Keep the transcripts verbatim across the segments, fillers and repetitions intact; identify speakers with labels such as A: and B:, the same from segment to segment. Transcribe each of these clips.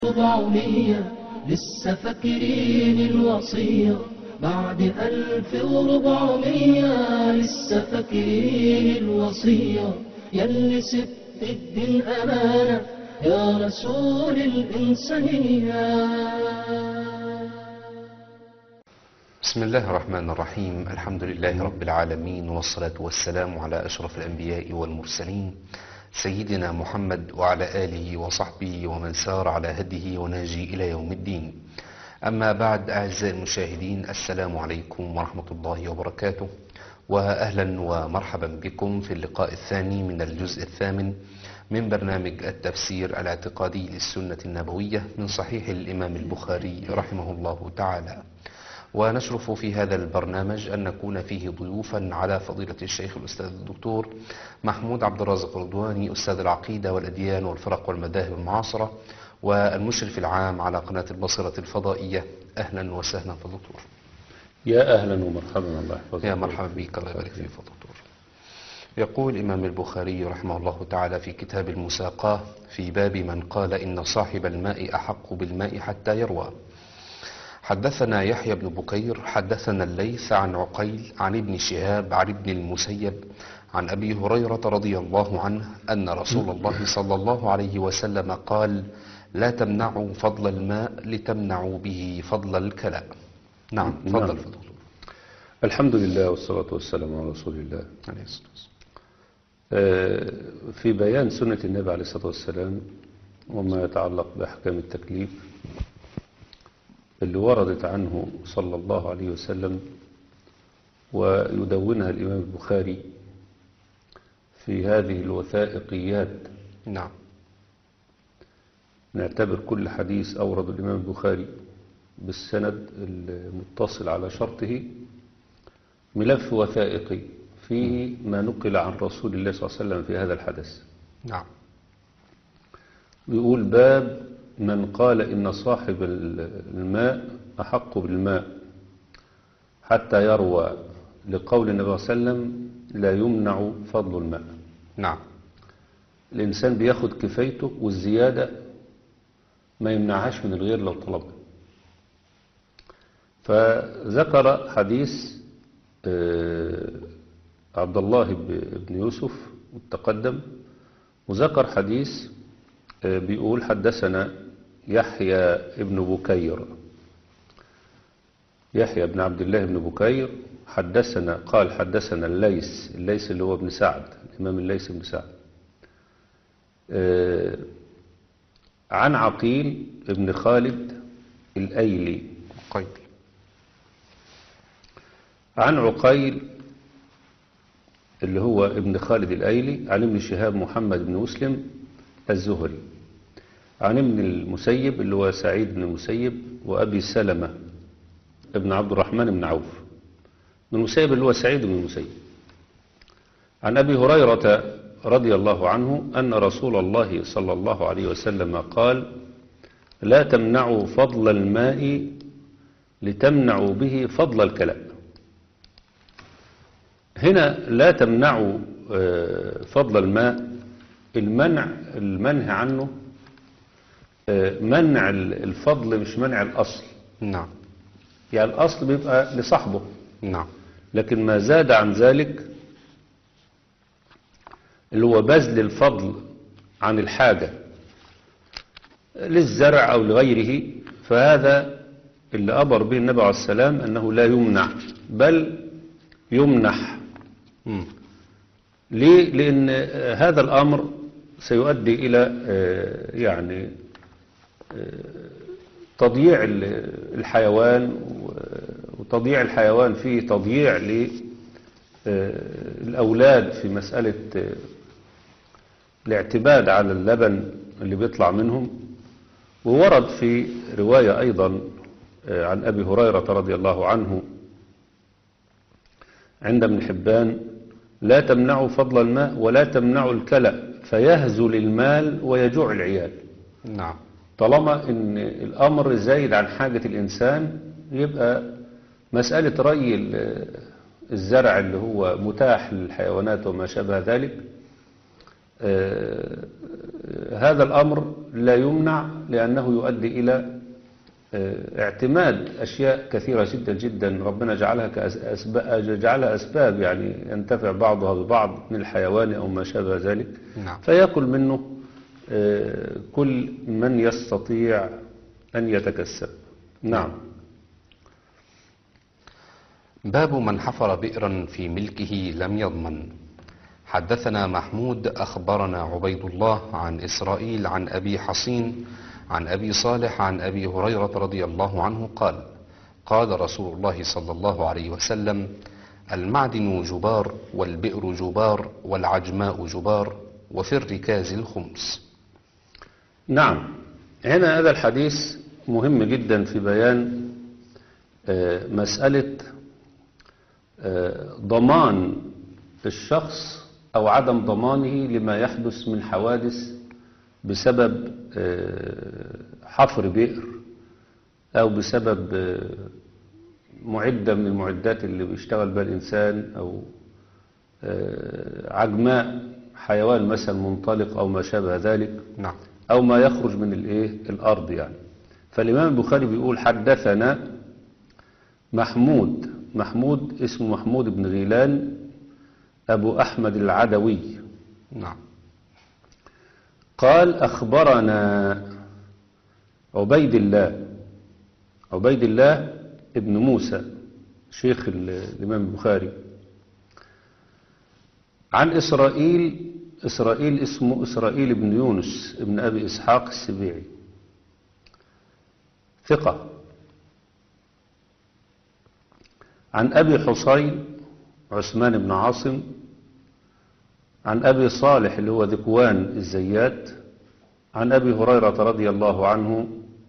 A: ربعمية لسه فاكرين الوصية بعد ألف وربعمية لسه فاكرين الوصية ياللي سبت الدين أمانة يا رسول الإنسانية.
B: بسم الله الرحمن الرحيم. الحمد لله رب العالمين، والصلاة والسلام على أشرف الأنبياء والمرسلين سيدنا محمد وعلى آله وصحبه ومن سار على هديه وناجي إلى يوم الدين. أما بعد، أعزائي المشاهدين، السلام عليكم ورحمة الله وبركاته، وأهلا ومرحبا بكم في اللقاء الثاني من الجزء الثامن من برنامج التفسير الاعتقادي للسنة النبوية من صحيح الإمام البخاري رحمه الله تعالى. ونشرف في هذا البرنامج أن نكون فيه ضيوفا على فضيلة الشيخ الأستاذ الدكتور محمود عبد الرازق رضواني، أستاذ العقيدة والأديان والفرق والمذاهب المعاصرة والمشرف العام على قناة البصرة الفضائية. أهلا وسهلا فالدكتور.
C: يا أهلا ومرحبا، الله يحفظك.
B: يا مرحبا بك، الله يبارك فيك فالدكتور. يقول الإمام البخاري رحمه الله تعالى في كتاب المساقاة في باب من قال إن صاحب الماء أحق بالماء حتى يروى. حدثنا يحيى بن بكير حدثنا الليث عن عقيل عن ابن شهاب عن ابن المسيب عن أبي هريرة رضي الله عنه أن رسول الله صلى الله عليه وسلم قال: لا تمنعوا فضل الماء لتمنعوا به فضل الكلاء. نعم، فضل
C: نعم.
B: فضل.
C: الحمد لله والصلاة والسلام على رسول الله.
B: عليه الصلاة والسلام.
C: آه، في بيان سنة النبي عليه الصلاة والسلام وما يتعلق بأحكام التكليف اللي وردت عنه صلى الله عليه وسلم ويدونها الإمام البخاري في هذه الوثائقيات.
B: نعم.
C: نعتبر كل حديث أورد الإمام البخاري بالسند المتصل على شرطه ملف وثائقي فيه ما نقل عن رسول الله صلى الله عليه وسلم في هذا الحدث.
B: نعم.
C: يقول: باب من قال إن صاحب الماء أحق بالماء حتى يروى، لقول النبي صلى الله عليه وسلم: لا يمنع فضل الماء.
B: نعم.
C: الإنسان بياخد كفايته والزيادة ما يمنعهاش من الغير لو طلبها. فذكر حديث عبد الله بن يوسف التقدم، وذكر حديث بيقول: حدثنا يحيى ابن بكير، يحيى بن عبد الله بن بكير حدثنا قال حدثنا الليث، الليث اللي هو ابن سعد، الإمام الليث بن سعد، عن عقيل ابن خالد الأيلي،
B: قيل.
C: عن عقيل اللي هو ابن خالد الأيلي عن ابن شهاب محمد بن مسلم الزهري، عن ابن المسيب اللي هو سعيد بن المسيب، وأبي سلمة ابن عبد الرحمن بن عوف. ابن المسيب اللي هو سعيد بن المسيب، عن أبي هريرة رضي الله عنه أن رسول الله صلى الله عليه وسلم قال: لا تمنعوا فضل الماء لتمنعوا به فضل الكلاء. هنا لا تمنعوا فضل الماء، المنع المنهي عنه منع الفضل مش منع الأصل.
B: نعم.
C: يعني الأصل بيبقى لصاحبه،
B: نعم.
C: لكن ما زاد عن ذلك اللي هو بذل الفضل عن الحاجة للزرع أو لغيره، فهذا اللي أمر به النبي عليه السلام أنه لا يمنع بل يمنح.
B: مم.
C: ليه؟ لأن هذا الأمر سيؤدي إلى يعني تضييع الحيوان، وتضييع الحيوان فيه تضييع للأولاد في مسألة الاعتماد على اللبن اللي بيطلع منهم. وورد في رواية أيضا عن أبي هريرة رضي الله عنه عند ابن حبان: لا تمنعوا فضل الماء ولا تمنعوا الكلأ فيهزل المال ويجوع العيال.
B: نعم.
C: طالما ان الامر زايد عن حاجة الانسان، يبقى مسألة ري الزرع اللي هو متاح للحيوانات وما شابه ذلك آه، هذا الأمر لا يمنع لأنه يؤدي إلى آه، اعتماد أشياء كثيرة جدا جدا ربنا جعلها كأسباب جعلها أسباب، يعني ينتفع بعضها ببعض من الحيوان أو ما شابه ذلك.
B: نعم.
C: فيأكل منه آه، كل من يستطيع أن يتكسب. نعم.
B: باب من حفر بئرا في ملكه لم يضمن. حدثنا محمود أخبرنا عبيد الله عن إسرائيل عن أبي حصين عن أبي صالح عن أبي هريرة رضي الله عنه قال قال رسول الله صلى الله عليه وسلم: المعدن جبار، والبئر جبار، والعجماء جبار، وفي الركاز الخمس.
C: نعم، هنا هذا الحديث مهم جدا في بيان آه، مسألة آه، ضمان الشخص أو عدم ضمانه لما يحدث من حوادث بسبب آه، حفر بئر أو بسبب آه، معدة من المعدات اللي بيشتغل بها الإنسان، أو آه، عجماء حيوان مثلا منطلق أو ما شابه ذلك،
B: نعم.
C: أو ما يخرج من الإيه الأرض يعني. فالإمام البخاري بيقول حدثنا محمود، محمود اسمه محمود بن غيلان أبو أحمد العدوي،
B: نعم.
C: قال أخبرنا عبيد الله، عبيد الله ابن موسى شيخ الإمام البخاري، عن إسرائيل، إسرائيل اسمه إسرائيل بن يونس ابن أبي إسحاق السبيعي، ثقة، عن أبي حصين عثمان بن عاصم، عن أبي صالح اللي هو ذكوان الزيات، عن أبي هريرة رضي الله عنه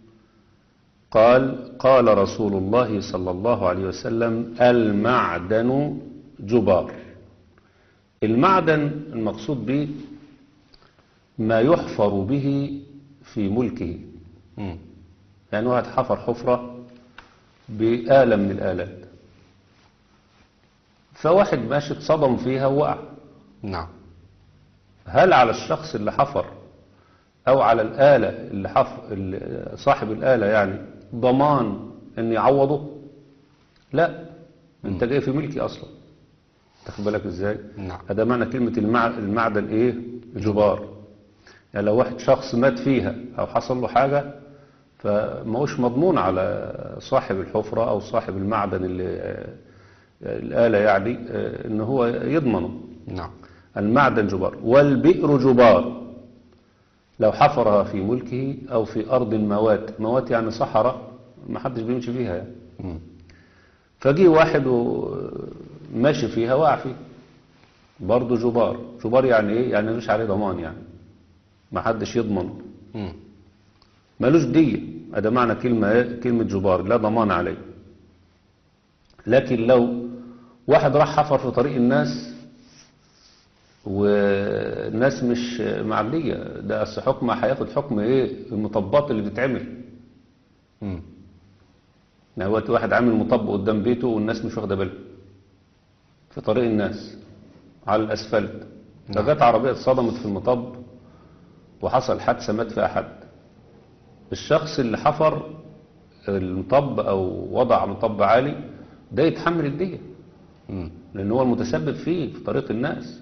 C: قال قال رسول الله صلى الله عليه وسلم: المعدن جبار. المعدن المقصود به ما يحفر به في ملكه،
B: مم.
C: يعني واحد حفر حفرة بآلة من الآلات، فواحد ماشي اتصدم فيها ووقع.
B: نعم.
C: هل على الشخص اللي حفر أو على الآلة اللي حفر اللي صاحب الآلة يعني ضمان أن يعوضه؟ لا، أنت جاي في ملكي أصلا. تاخد بالك إزاي؟
B: نعم.
C: هذا معنى كلمة المع... المعدن إيه؟ جبار. يعني لو واحد شخص مات فيها أو حصل له حاجة فماهوش مضمون على صاحب الحفرة أو صاحب المعدن اللي الآلة يعني إن هو يضمنه.
B: نعم.
C: المعدن جبار. والبئر جبار، لو حفرها في ملكه أو في أرض موات، موات يعني صحراء ما حدش بيمشي فيها يعني.
B: مم.
C: فجي واحد ماشي فيها وقع فيه، برضه جبار. جبار يعني ايه؟ يعني مش عليه ضمان، يعني ما حدش يضمن،
B: مم.
C: ملوش دية. هذا معنى كلمة ايه؟ كلمة جبار، لا ضمان عليه. لكن لو واحد راح حفر في طريق الناس والناس مش معدية، ده أصل حكمه هياخد حكم ايه؟ المطبات اللي بتتعمل.
B: مم.
C: يعني وقت واحد عامل مطب قدام بيته والناس مش واخده بالها في طريق الناس على الاسفلت،
B: نعم.
C: فجت عربيه اتصدمت في المطب وحصل حادثه مات في احد. الشخص اللي حفر المطب او وضع مطب عالي ده يتحمل الدية،
B: مم.
C: لان هو المتسبب فيه في طريق الناس.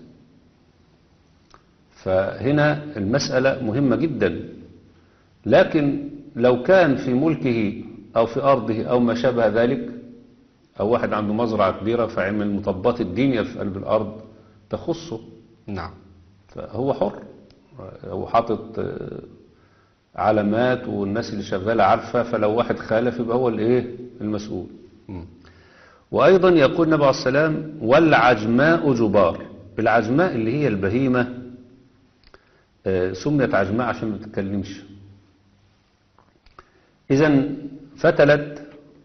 C: فهنا المسألة مهمة جدا. لكن لو كان في ملكه أو في أرضه أو ما شابه ذلك، أو واحد عنده مزرعة كبيرة فعمل مطبات الدنيا في قلب الأرض تخصه،
B: نعم.
C: فهو حر. هو حاطط علامات والناس اللي شغالة عارفة، فلو واحد خالف يبقى هو الايه المسؤول.
B: مم.
C: وأيضا يقول النبي عليه السلام: والعجماء جبار. العجماء اللي هي البهيمة آه، سميت عجماء عشان ما بتتكلمش. إذن فتلت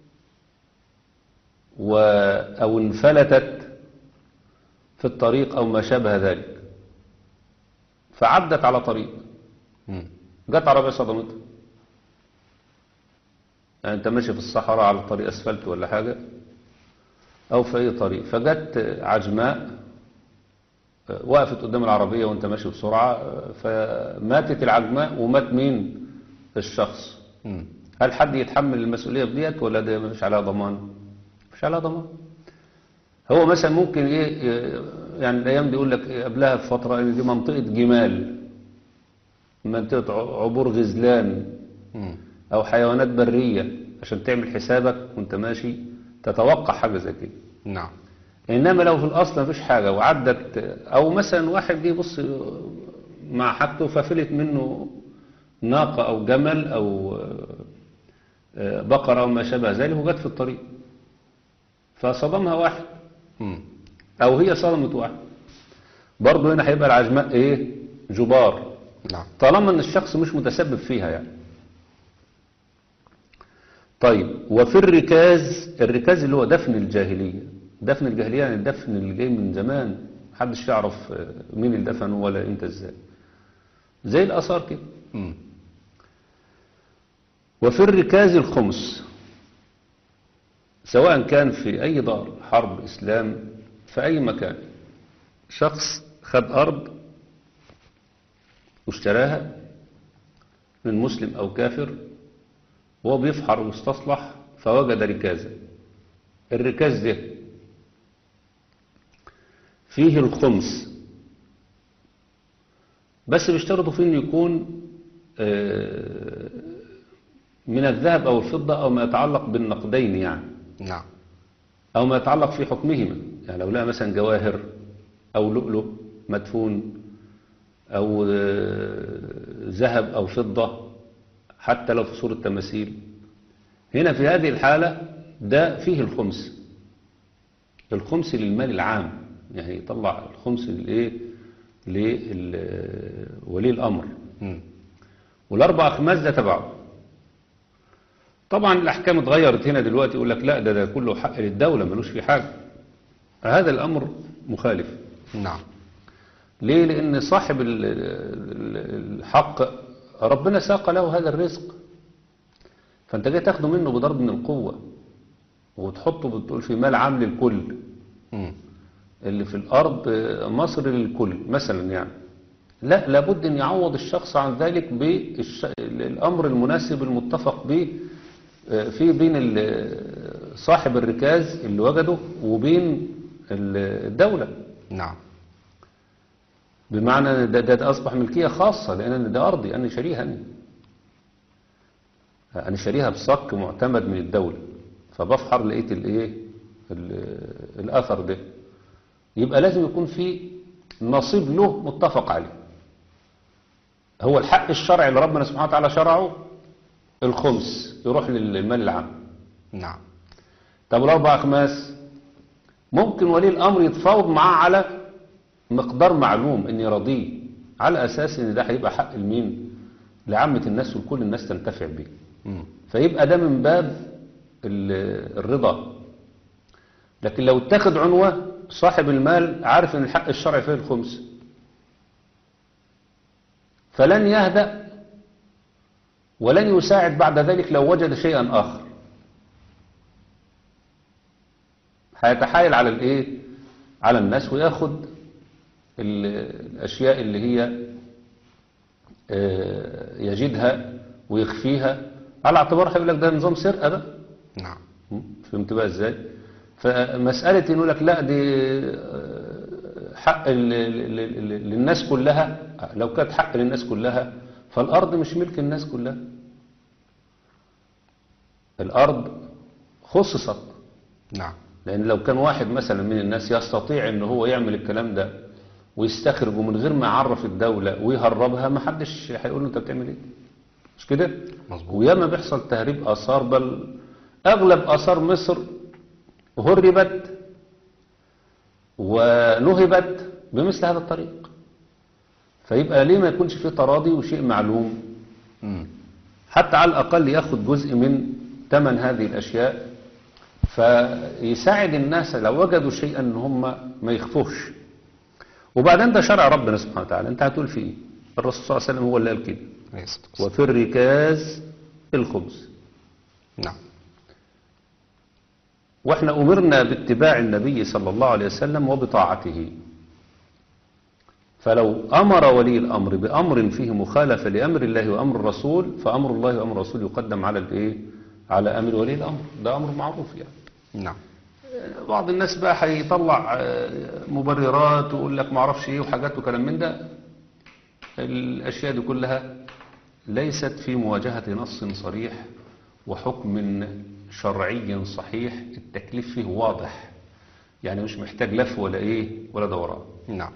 C: و أو انفلتت في الطريق أو ما شابه ذلك، فعدت على طريق،
B: مم.
C: جت عربية صدمتها. يعني أنت ماشي في الصحراء على طريق أسفلت ولا حاجة أو في أي طريق، فجت عجماء آه، وقفت قدام العربية وانت ماشي بسرعة، آه، فماتت العجماء ومات مين؟ الشخص.
B: مم.
C: هل حد يتحمل المسؤولية بديت ولا ده مش عليها ضمان؟ مش عليها ضمان. هو مثلا ممكن ايه إيه، يعني الايام دي يقول لك إيه قبلها بفترة ان دي منطقة جمال، منطقة ع- عبور غزلان
B: مم.
C: او حيوانات برية، عشان تعمل حسابك وانت ماشي تتوقع حاجة زي كده.
B: نعم.
C: انما لو في الاصل مفيش حاجة وعدت، او مثلا واحد جه يبص مع حاجته ففلت منه ناقة او جمل او آه، بقرة او ما شابه ذلك وجت في الطريق فصدمها واحد،
B: مم.
C: او هي صدمت واحد، برضه هنا هيبقى العجماء ايه؟ جبار،
B: نعم.
C: طالما ان الشخص مش متسبب فيها يعني. طيب وفي الركاز، الركاز اللي هو دفن الجاهلية، دفن الجاهلية يعني الدفن اللي جاي من زمان محدش يعرف آه، مين اللي دفنه ولا امتى ازاي، زي الآثار كده.
B: مم.
C: وفي الركاز الخمس، سواء كان في أي دار حرب إسلام في أي مكان، شخص خد أرض واشتراها من مسلم أو كافر وهو بيفحر واستصلح فوجد ركازا، الركاز ده فيه الخمس، بس بيشترطوا فيه انه يكون آه، من الذهب أو الفضة أو ما يتعلق بالنقدين يعني،
B: نعم.
C: أو ما يتعلق في حكمهما، يعني لو لقى مثلا جواهر أو لؤلؤ مدفون أو آه، ذهب أو فضة حتى لو في صورة تماثيل، هنا في هذه الحالة ده فيه الخمس، الخمس للمال العام، يعني يطلع الخمس للإيه؟ لولي الأمر،
B: مم.
C: والأربع أخماس ده تبعه. طبعا الأحكام اتغيرت هنا دلوقتي، يقول لك لا ده ده كله حق للدولة ملوش فيه حاجة، هذا الأمر مخالف.
B: نعم.
C: ليه؟ لأن صاحب ال- ال- الحق ربنا ساق له هذا الرزق، فأنت جاي تاخده منه بضرب من القوة وتحطه بتقول في مال عام للكل،
B: مم.
C: اللي في الأرض مصر للكل مثلا يعني، لا لابد أن يعوض الشخص عن ذلك بالأمر المناسب المتفق به آه، في بين ال- صاحب الركاز اللي وجده وبين ال- الدولة،
B: نعم.
C: بمعنى ده, ده, ده أصبح ملكية خاصة، لأن ده أرضي أنا شاريها، أنا أنا شاريها بصك معتمد من الدولة، فبفحر لقيت الإيه ال- الأثر ده، يبقى لازم يكون في نصيب له متفق عليه. هو الحق الشرعي اللي ربنا سبحانه وتعالى شرعه الخمس يروح للمال العام.
B: نعم.
C: طب الأربع أخماس ممكن ولي الأمر يتفاوض معاه على مقدار معلوم إن يرضيه، على أساس إن ده هيبقى حق المين؟ لعامة الناس وكل الناس تنتفع به،
B: مم.
C: فيبقى ده من باب ال- الرضا. لكن لو اتخذ عنوة صاحب المال عارف إن الحق الشرعي فيه الخمس، فلن يهدأ ولن يساعد بعد ذلك لو وجد شيئا آخر، هيتحايل على الايه؟ على الناس وياخد ال- الاشياء اللي هي آه، يجدها ويخفيها، على اعتبار هيقول لك ده نظام سرقه بقى.
B: نعم.
C: م? فهمت بقى ازاي؟ فمساله إنه يقول لك لا دي آه، حق ال- ال- ال- للناس كلها، لو كانت حق للناس كلها فالارض مش ملك الناس كلها، الارض خصصت،
B: نعم.
C: لأن لو كان واحد مثلا من الناس يستطيع ان هو يعمل الكلام ده ويستخرجه من غير ما يعرف الدولة ويهربها، ما حدش هيقول له انت بتعمل ايه، مش كده؟
B: مظبوط.
C: وياما بيحصل تهريب آثار، بل أغلب آثار مصر هربت ونهبت بمثل هذا الطريق، فيبقى ليه ما يكونش فيه تراضي وشيء معلوم،
B: مم.
C: حتى على الأقل ياخد جزء من ثمن هذه الأشياء، فيساعد الناس لو وجدوا شيئا ان هم ما يخفوش. وبعدين ده شرع ربنا سبحانه وتعالى، انت هتقول فيه ايه؟ الرسول صلى الله عليه وسلم هو اللي قال كده،
B: عليه الصلاة والسلام.
C: وفي الركاز الخبز.
B: نعم.
C: واحنا امرنا باتباع النبي صلى الله عليه وسلم وبطاعته، فلو أمر ولي الأمر بأمر فيه مخالفة لأمر الله وأمر الرسول فأمر الله وأمر الرسول يقدم على الإيه؟ على أمر ولي الأمر. ده أمر معروف يعني.
B: نعم.
C: بعض الناس بقى هيطلع مبررات ويقول لك ما اعرفش ايه وحاجات وكلام من ده. الاشياء دي كلها ليست في مواجهة نص صريح وحكم شرعي صحيح التكليف فيه واضح، يعني مش محتاج لف ولا ايه ولا دوران.
B: نعم.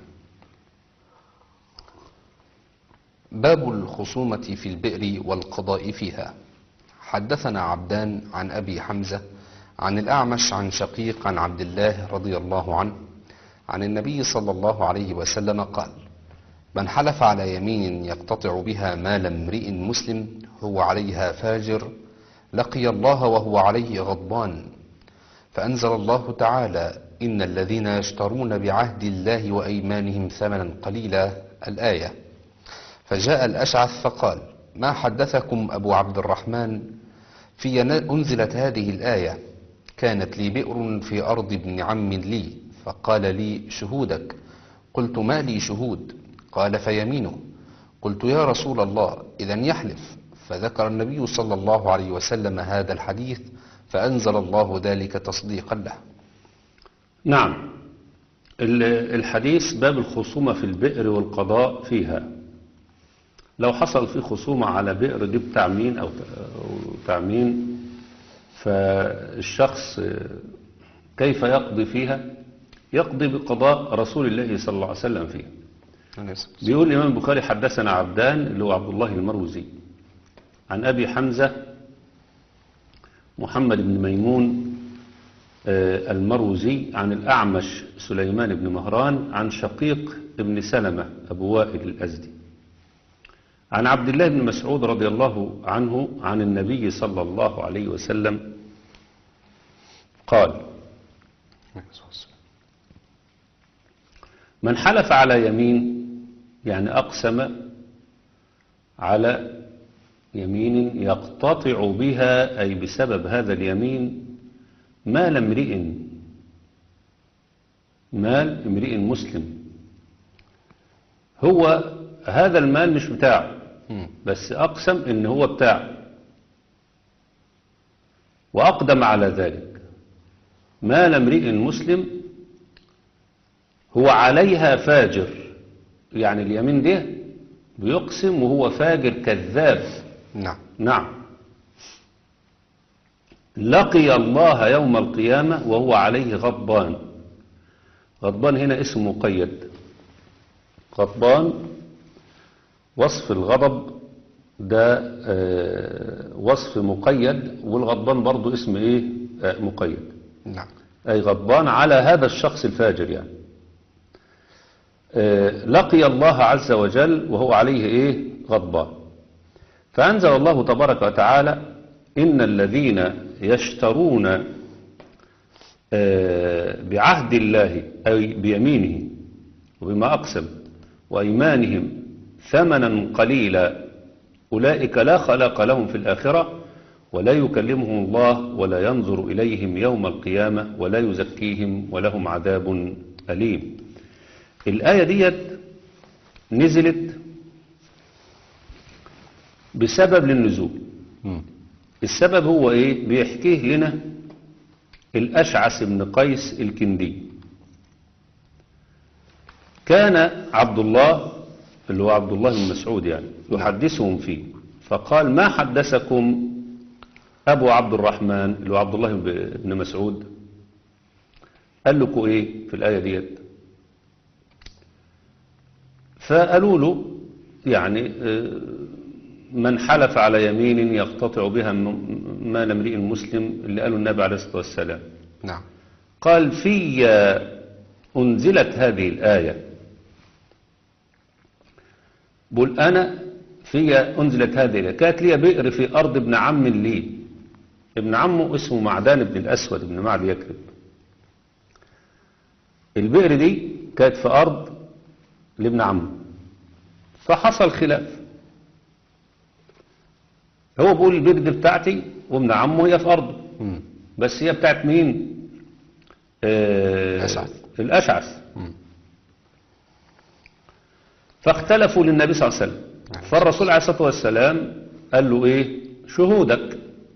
B: باب الخصومة في البئر والقضاء فيها. حدثنا عبدان عن أبي حمزة عن الأعمش عن شقيق عن عبد الله رضي الله عنه عن النبي صلى الله عليه وسلم قال: من حلف على يمين يقتطع بها مال امرئ مسلم هو عليها فاجر لقي الله وهو عليه غضبان. فأنزل الله تعالى: إن الذين يشترون بعهد الله وأيمانهم ثمنا قليلا، الآية. فجاء الأشعث فقال: ما حدثكم أبو عبد الرحمن في أنزلت هذه الآية؟ كانت لي بئر في أرض ابن عم لي، فقال لي: شهودك. قلت: ما لي شهود؟ قال: فيمينه. قلت: يا رسول الله، إذن يحلف. فذكر النبي صلى الله عليه وسلم هذا الحديث فأنزل الله ذلك تصديقا له.
C: نعم. الحديث باب الخصومة في البئر والقضاء فيها. لو حصل في خصومة على بئر دي بتاع مين أو بتاع مين، فالشخص كيف يقضي فيها؟ يقضي بقضاء رسول الله صلى الله عليه وسلم فيها. بيقول الإمام البخاري: حدثنا عبدان اللي هو عبد الله المروزي عن أبي حمزة محمد بن ميمون المروزي عن الأعمش سليمان بن مهران عن شقيق بن سلمة أبو وائل الأزدي عن عبد الله بن مسعود رضي الله عنه عن النبي صلى الله عليه وسلم قال: من حلف على يمين، يعني أقسم على يمين يقتطع بها أي بسبب هذا اليمين مال امرئ مال امرئ مسلم، هو هذا المال مش بتاعه بس أقسم إن هو بتاعه وأقدم على ذلك. مال امرئ مسلم هو عليها فاجر، يعني اليمين ده بيقسم وهو فاجر كذاب.
B: نعم.
C: نعم. لقي الله يوم القيامة وهو عليه غضبان. غضبان هنا اسم مقيد. غضبان وصف الغضب ده آه وصف مقيد، والغضبان برضو اسم ايه آه مقيد.
B: نعم.
C: اي غضبان على هذا الشخص الفاجر يعني. آه لقي الله عز وجل وهو عليه ايه غضبان. فأنزل الله تبارك وتعالى: إن الذين يشترون آه بعهد الله أي بيمينه وبما أقسم وأيمانهم ثمنا قليلا أولئك لا خلاق لهم في الآخرة ولا يكلمهم الله ولا ينظر إليهم يوم القيامة ولا يزكيهم ولهم عذاب أليم. الآية ديت نزلت بسبب للنزول. السبب هو إيه؟ بيحكيه لنا الأشعث بن قيس الكندي. كان عبد الله اللي هو عبد الله بن مسعود يعني يحدثهم فيه، فقال: ما حدثكم أبو عبد الرحمن اللي هو عبد الله بن مسعود؟ قال لكم إيه في الآية ديت؟ فقالوا له يعني من حلف على يمين يقتطع بها مال امرئ مسلم، اللي قاله النبي عليه الصلاة والسلام.
B: نعم.
C: قال: في أنزلت هذه الآية. بقول أنا في أنزلت هذه الآية. كانت لي بئر في أرض ابن عم لي، ابن عمه اسمه معدان بن الأسود بن معد يكرب. البئر دي كانت في أرض لابن عمه، فحصل خلاف. هو بيقول البئر دي بتاعتي وابن عمه هي في أرضه، بس هي بتاعت مين؟ آه
B: الأشعث.
C: الأشعث. فاختلفوا للنبي صلى الله عليه وسلم. فالرسول عليه الصلاة والسلام قال له ايه؟ شهودك.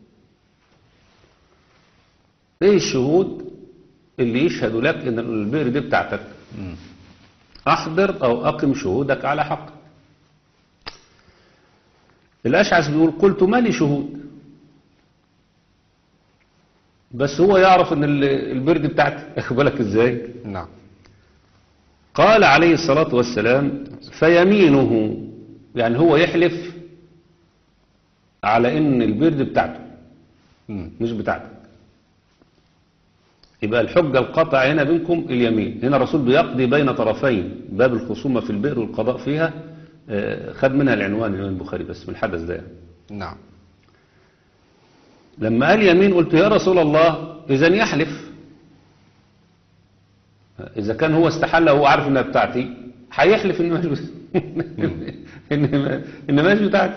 C: ايه الشهود اللي يشهدوا لك ان البئر دي بتاعتك؟ احضر او اقم شهودك على حق. الاشعث بيقول قلت ما لي شهود، بس هو يعرف ان البئر دي بتاعتي. اخد بالك ازاي؟
B: نعم.
C: قال عليه الصلاة والسلام فيمينه، يعني هو يحلف على ان البئر دي بتاعته
B: مم.
C: مش بتاعتك. يبقى الحجة القاطعة هنا بينكم اليمين. هنا الرسول بيقضي بين طرفين باب الخصومة في البئر والقضاء فيها. آه، خد منها العنوان الإمام البخاري بس من الحدث ده.
B: نعم.
C: لما قال يمين قلت يا رسول الله إذن يحلف. إذا كان هو استحل وهو عارف إنها بتاعتي هيحلف إن مش إن إن مش بتاعتي.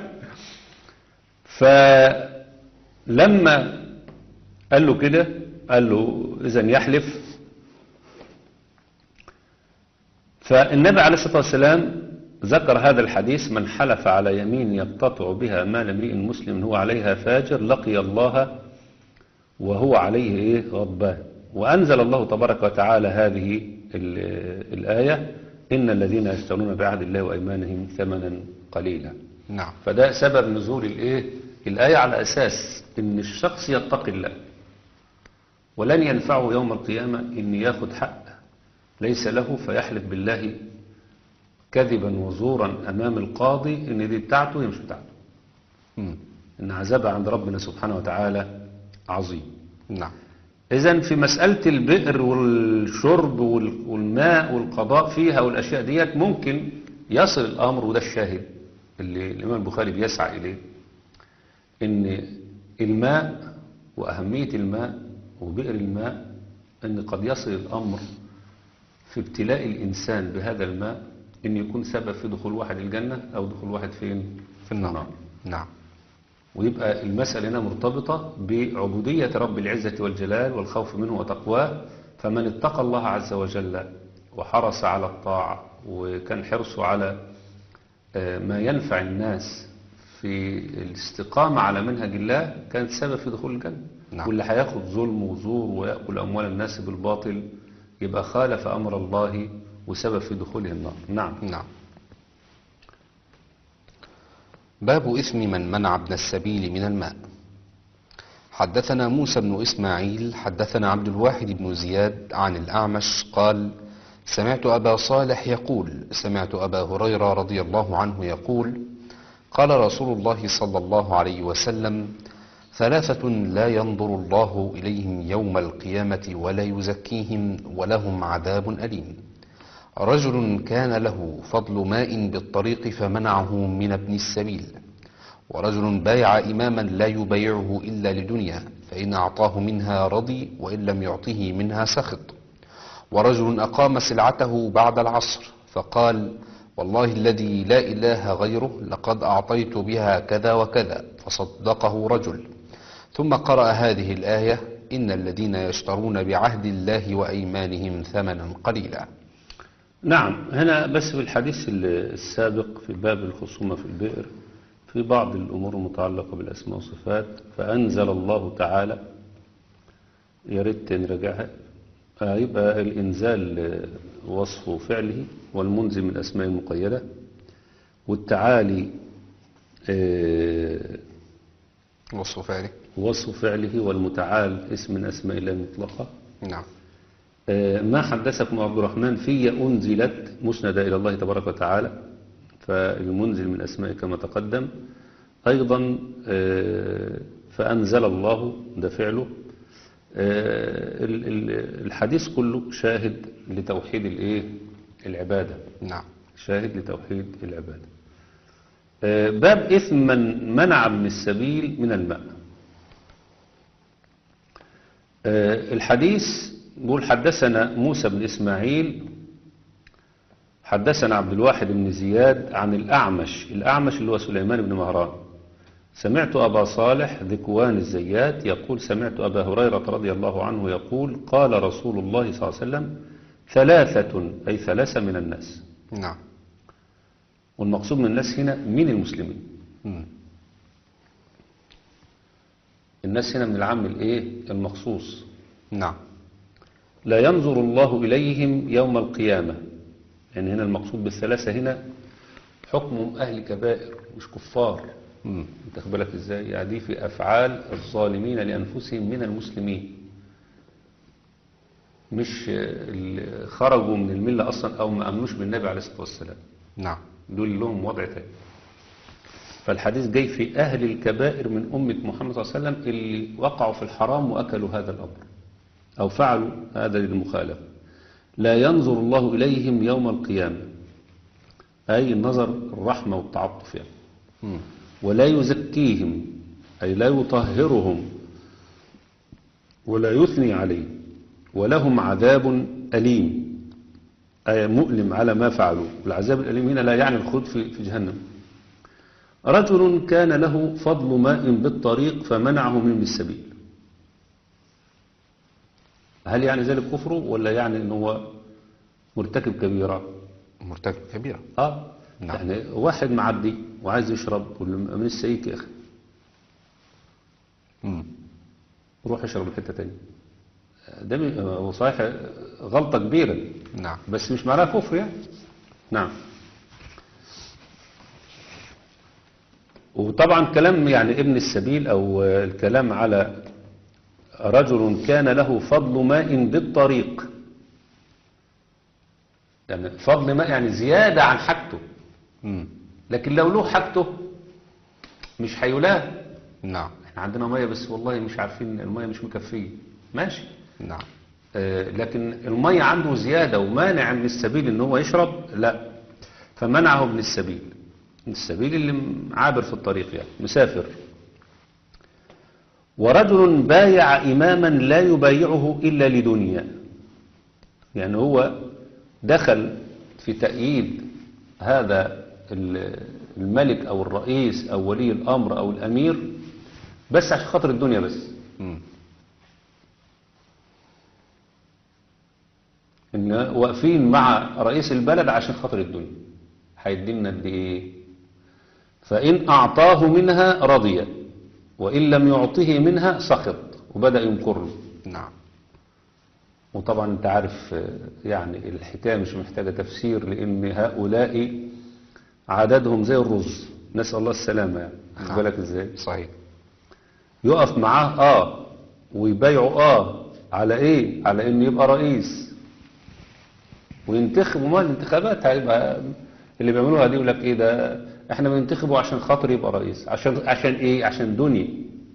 C: فلما قال له كده قال له إذن يحلف. فالنبي عليه الصلاة والسلام ذكر هذا الحديث: من حلف على يمين يقتطع بها مال امرئ مسلم هو عليها فاجر لقي الله وهو عليه إيه غضبان. وأنزل الله تبارك وتعالى هذه الآية: إن الذين يشترون بعهد الله وأيمانهم ثمنا قليلا.
B: نعم.
C: فده سبب نزول الإيه الآية على أساس إن الشخص يتقي الله ولن ينفعه يوم القيامة إن ياخد حق ليس له فيحلف بالله كذبا وزورا أمام القاضي إن دي بتاعته هي مش بتاعته.
B: مم.
C: إن عذابها عند ربنا سبحانه وتعالى عظيم.
B: نعم.
C: إذن في مسألة البئر والشرب والماء والقضاء فيها والأشياء ديت ممكن يصل الأمر، وده الشاهد اللي الإمام البخاري بيسعى إليه، إن الماء وأهمية الماء وبئر الماء أن قد يصل الأمر في ابتلاء الإنسان بهذا الماء أن يكون سبب في دخول واحد الجنة أو دخول واحد فين؟
B: في النار. نعم.
C: ويبقى المسألة هنا مرتبطة بعبودية رب العزة والجلال والخوف منه وتقواه. فمن اتقى الله عز وجل وحرص على الطاعة وكان حرصه على ما ينفع الناس في الاستقامة على منهج الله كانت سبب في دخول الجنة.
B: نعم.
C: واللي هياخد ظلم وزور ويأكل أموال الناس بالباطل يبقى خالف أمر الله وسبب في دخوله النار. نعم.
B: نعم. باب إثم من منع ابن السبيل من الماء. حدثنا موسى بن إسماعيل حدثنا عبد الواحد بن زياد عن الأعمش قال: سمعت أبا صالح يقول: سمعت أبا هريرة رضي الله عنه يقول: قال رسول الله صلى الله عليه وسلم: ثلاثة لا ينظر الله إليهم يوم القيامة ولا يزكيهم ولهم عذاب أليم: رجل كان له فضل ماء بالطريق فمنعه من ابن السبيل، ورجل بايع إماما لا يبايعه إلا لدنيا فإن أعطاه منها رضي وإن لم يعطه منها سخط، ورجل أقام سلعته بعد العصر فقال: والله الذي لا إله غيره لقد أعطيت بها كذا وكذا، فصدقه رجل. ثم قرأ هذه الآية: إن الذين يشترون بعهد الله وأيمانهم ثمنا قليلا.
C: نعم. هنا بس في الحديث السابق في باب الخصومة في البئر في بعض الأمور المتعلقة بالأسماء والصفات، فأنزل الله تعالى، يا ريت نراجعها، يبقى الإنزال وصف فعله والمنزل من الأسماء المقيدة، والتعالي
B: وصف فعله
C: وصف فعله، والمتعال اسم من أسماء الله المطلقة.
B: نعم.
C: ما حدثكم عبد الرحمن في أنزلت مسندة إلى الله تبارك وتعالى، فالمنزل من أسماء كما تقدم. أيضا فأنزل الله ده فعله. الحديث كله شاهد لتوحيد الايه العبادة.
B: نعم.
C: شاهد لتوحيد العبادة. باب إثم من منع ابن السبيل من الماء. الحديث بيقول: حدثنا موسى بن إسماعيل حدثنا عبد الواحد بن زياد عن الأعمش. الأعمش اللي هو سليمان بن مهران. سمعت أبا صالح ذكوان الزيات يقول: سمعت أبا هريرة رضي الله عنه يقول: قال رسول الله صلى الله عليه وسلم: ثلاثة، أي ثلاثة من الناس،
B: نعم.
C: والمقصود من الناس هنا من المسلمين.
B: مم.
C: الناس هنا من العام الايه المخصوص.
B: نعم.
C: لا ينظر الله إليهم يوم القيامة، يعني هنا المقصود بالثلاثة هنا حكمهم أهل كبائر مش كفار.
B: مم.
C: انت خد بالك ازاي؟ يعني دي في أفعال الظالمين لأنفسهم من المسلمين، مش اللي خرجوا من الملة أصلا أو ما أمنوش بالنبي عليه الصلاة والسلام،
B: نعم.
C: دول لهم وضع تاني. فالحديث جاي في أهل الكبائر من أمة محمد صلى الله عليه وسلم اللي وقعوا في الحرام وأكلوا هذا الأمر أو فعلوا هذا المخالفة. لا ينظر الله إليهم يوم القيامة، أي النظر الرحمة والتعاطف يعني.
B: مم.
C: ولا يزكيهم، أي لا يطهرهم ولا يثني عليهم، ولهم عذاب أليم، أي مؤلم على ما فعلوا. والعذاب الأليم هنا لا يعني الخلود في في جهنم. رجل كان له فضل ماء بالطريق فمنعه من السبيل، هل يعني ذلك كفره ولا يعني أنه هو مرتكب كبيرة؟
B: مرتكب كبيرة.
C: آه
B: نعم.
C: يعني واحد معدي وعايز يشرب من السيك يا أخي،
B: مم.
C: روح اشرب من حتة تانية. ده م- هو صحيح غلطة كبيرة
B: نعم.
C: بس مش معناها كفر يعني. نعم. وطبعا كلام يعني ابن السبيل أو الكلام على رجل كان له فضل ماء بالطريق، يعني فضل ماء يعني زيادة عن حاجته،
B: مم.
C: لكن لو له حاجته مش هيولاه.
B: نعم.
C: احنا عندنا مية بس والله مش عارفين المية مش مكفية، ماشي.
B: نعم.
C: آه لكن المية عنده زيادة ومانع من السبيل ان هو يشرب، لا، فمنعه ابن السبيل. ابن السبيل اللي عابر في الطريق يعني مسافر. ورجل بايع إماما لا يبايعه إلا لدنيا، يعني هو دخل في تأييد هذا الملك أو الرئيس أو ولي الأمر أو الأمير بس عشان خاطر الدنيا بس.
B: مم.
C: إن واقفين مع رئيس البلد عشان خاطر الدنيا، هيدينا قد إيه؟ فإن أعطاه منها رضي وإن لم يعطه منها سخط وبدأ ينكر له.
B: نعم.
C: وطبعا انت عارف يعني الحكاية مش محتاجة تفسير، لأن هؤلاء عددهم زي الرز، نسأل الله السلامة يعني. خد بالك ازاي؟
B: صحيح.
C: يقف معاه اه ويبايعوا اه على ايه؟ على انه يبقى رئيس وينتخبوا. ما الانتخابات هيبقى اللي بيعملوها دي يقول لك ايه ده؟ احنا بننتخبه عشان خاطر يبقى رئيس. عشان عشان ايه؟ عشان دنيا،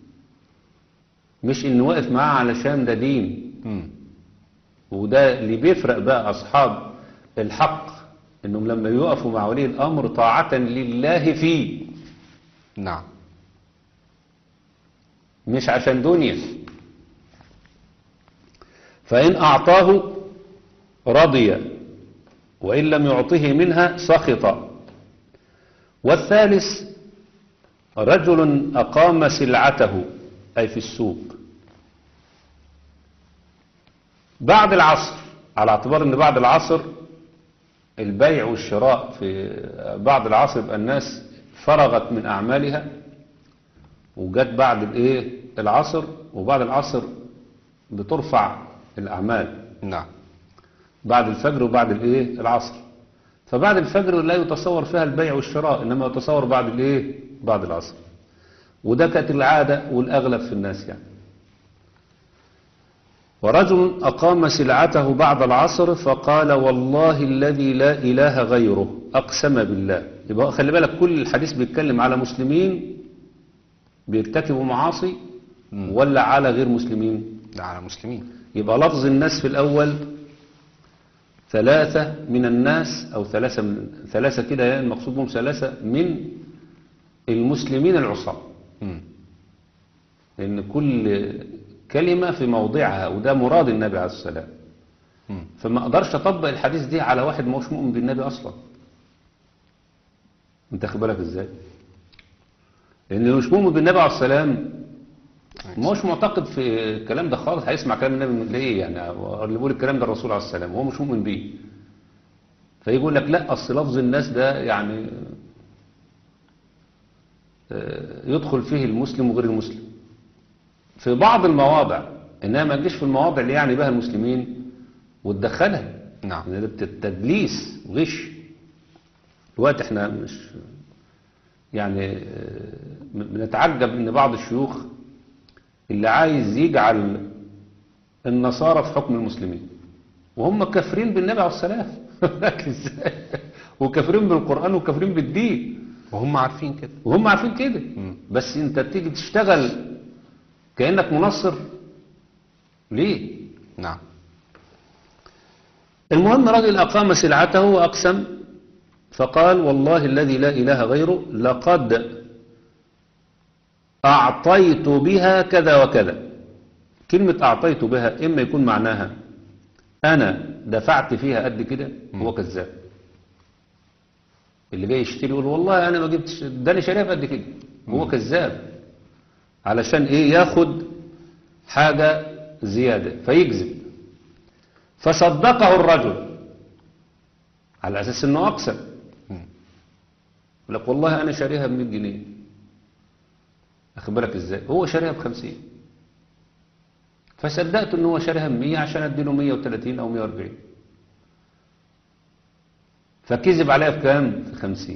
C: مش انه واقف معاه علشان ده دين.
B: مم.
C: وده اللي بيفرق بقى أصحاب الحق، إنهم لما يقفوا مع ولي الأمر طاعة لله فيه،
B: نعم.
C: مش عشان دنيا. فإن أعطاه رضي وإن لم يعطه منها سخط. والثالث رجل أقام سلعته أي في السوق بعد العصر، على اعتبار ان بعد العصر البيع والشراء في بعد العصر يبقى الناس فرغت من اعمالها وجت بعد الايه العصر، وبعد العصر بترفع الاعمال.
B: نعم.
C: بعد الفجر وبعد الايه العصر. فبعد الفجر لا يتصور فيها البيع والشراء، انما يتصور بعد الايه بعد العصر. وده كانت العادة والاغلب في الناس يعني. ورجل أقام سلعته بعد العصر فقال والله الذي لا إله غيره أقسم بالله. يبقى خلي بالك كل الحديث بيتكلم على مسلمين بيرتكبوا معاصي ولا على غير مسلمين؟
B: ده على مسلمين.
C: يبقى لفظ الناس في الأول ثلاثة من الناس أو ثلاثة من ثلاثة كده يعني المقصود بهم ثلاثة من المسلمين العصاة، لأن كل كلمة في موضعها وده مراد النبي عليه السلام. فما اقدرش اطبق الحديث دي على واحد ما هوش مؤمن بالنبي اصلا. انت خد بالك ازاي؟ لان اللي مش مؤمن بالنبي عليه السلام ما هوش معتقد في الكلام ده خالص. هيسمع كلام النبي ليه يعني؟ اللي بيقول الكلام ده الرسول عليه السلام وهو مش مؤمن بيه، فيقول لك لا اصل لفظ الناس ده يعني آه، يدخل فيه المسلم وغير المسلم في بعض المواضع، إنها ما تجيش في المواضع اللي يعني بها المسلمين وتدخلها.
B: نعم.
C: ده تدليس وغش. الوقت احنا مش يعني آه، بنتعجب ان بعض الشيوخ اللي عايز يجعل النصارى في حكم المسلمين وهم كافرين بالنبي عليه السلام لكن ازاي؟ وكافرين بالقرآن وكافرين بالدين
B: وهم عارفين كده.
C: وهم عارفين كده.
B: مم.
C: بس انت تيجي تشتغل كأنك منصر ليه؟
B: نعم.
C: المهم راجل أقام سلعته وأقسم فقال والله الذي لا إله غيره لقد أعطيت بها كذا وكذا. كلمة أعطيت بها إما يكون معناها أنا دفعت فيها قد كده، هو كذاب. اللي جاي يشتري يقول والله أنا ما جبتش، ده أنا شاريها قد كده، هو كذاب. علشان إيه؟ ياخد حاجة زيادة فيكذب. فصدقه الرجل على أساس أنه أقسم. يقول لك والله أنا شاريها ب مية جنيه. أخد بالك إزاي؟ هو شاريها ب خمسين. فصدقت أنه هو شاريها ب مية عشان أديله مية وتلاتين أو مية وأربعين. فكذب عليها بكام؟ في خمسين.